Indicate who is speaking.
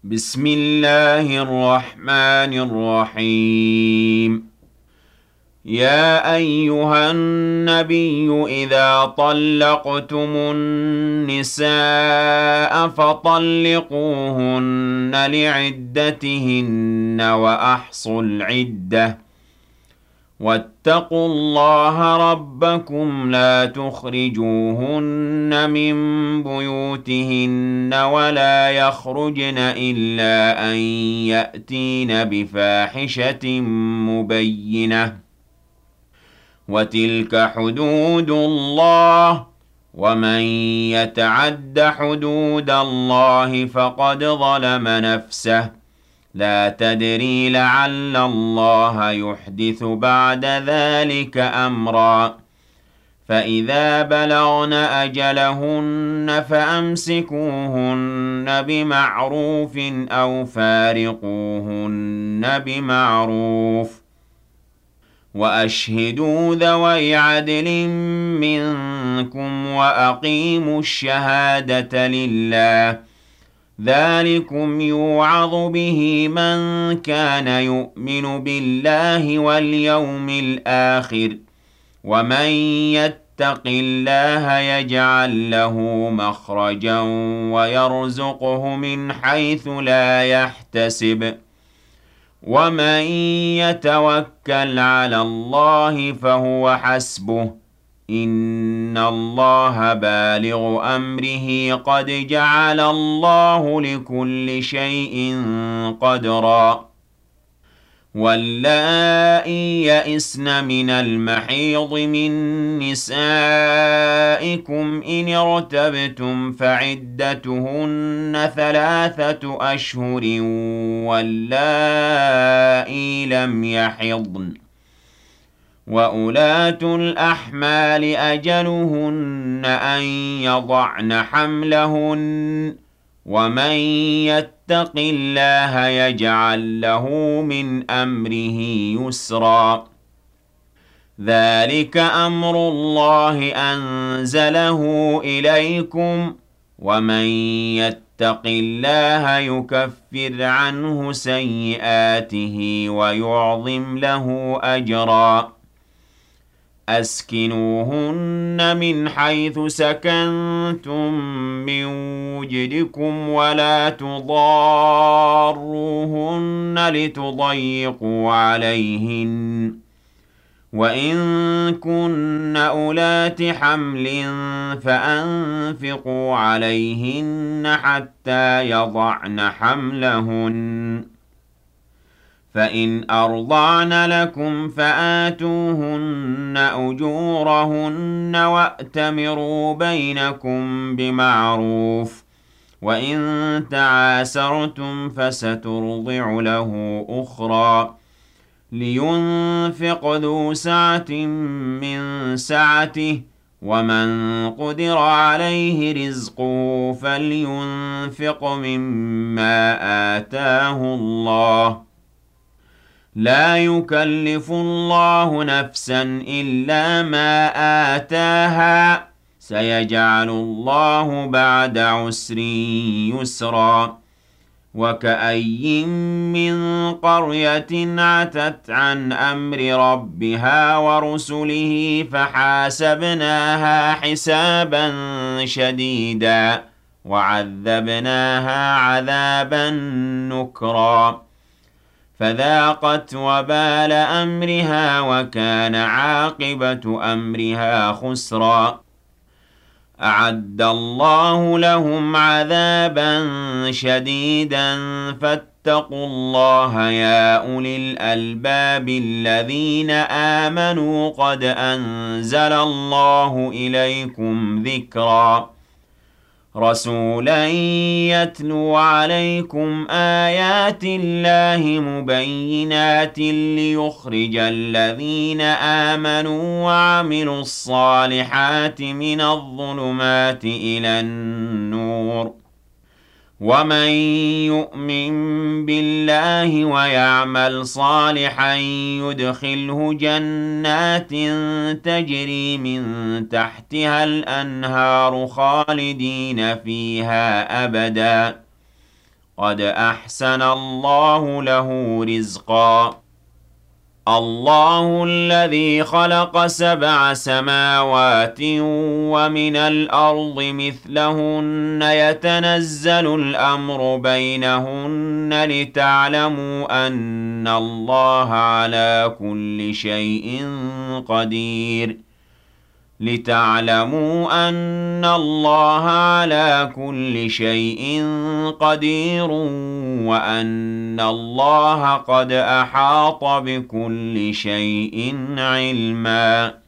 Speaker 1: بسم الله الرحمن الرحيم. يا أيها النبي إذا طلقتم النساء فطلقوهن لعدتهن وأحصوا العدة واتقوا الله ربكم لا تخرجوهن من بيوتهن ولا يخرجن إلا أن يأتين بفاحشة مبينة وتلك حدود الله ومن يتعد حدود الله فقد ظلم نفسه لا تدري لعل الله يحدث بعد ذلك أمرا فإذا بلغن أجلهن فأمسكوهن بمعروف أو فارقوهن بمعروف وأشهدوا ذوي عدل منكم وأقيموا الشهادة لله ذلكم يوعظ به من كان يؤمن بالله واليوم الآخر ومن يتق الله يجعل له مخرجا ويرزقه من حيث لا يحتسب ومن يتوكل على الله فهو حسبه إن الله بالغ أمره قد جعل الله لكل شيء قدرا واللائي يئسن من المحيض من نسائكم إن ارتبتم فعدتهن 3 أشهر واللائي لم يحضن وأولاة الأحمال أجلهن أن يضعن حملهن ومن يتق الله يجعل له من أمره يسرا ذلك أمر الله أنزله إليكم ومن يتق الله يكفر عنه سيئاته ويعظم له أجرا أسكنوهن من حيث سكنتم من وجدكم ولا تضاروهن لتضيقوا عليهن وإن كن أولات حمل فأنفقوا عليهن حتى يضعن حملهن فإن أرضعن لكم فآتوهن أجورهن وأتمروا بينكم بمعروف وإن تعاسرتم فسترضع له أخرى لينفق ذو سعة من سعته ومن قدر عليه رزقه فلينفق مما آتاه الله لا يكلف الله نفسا إلا ما آتاها سيجعل الله بعد عسر يسرا وكأي من قرية عتت عن أمر ربها ورسله فحاسبناها حسابا شديدا وعذبناها عذابا نكرا فذاقت وبال أمرها وكان عاقبة أمرها خسرا أعد الله لهم عذابا شديدا فاتقوا الله يا أولي الألباب الذين آمنوا قد أنزل الله إليكم ذكرا رسولا يتلو عليكم آيات الله مبينات ليخرج الذين آمنوا وعملوا الصالحات من الظلمات إلى النور ومن يؤمن بالله ويعمل صالحا يدخله جنات تجري من تحتها الأنهار خالدين فيها أبدا قد أحسن الله له رزقا الله الذي خلق 7 سماوات ومن الأرض مثلهن يتنزل الأمر بينهن لتعلموا أن الله على كل شيء قدير وأن الله قد أحاط بكل شيء علما